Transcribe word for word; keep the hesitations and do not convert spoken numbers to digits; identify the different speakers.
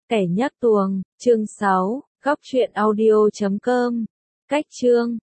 Speaker 1: Kẻ nhắc tuồng, chương sáu, góc truyện audio chấm com. Cách chương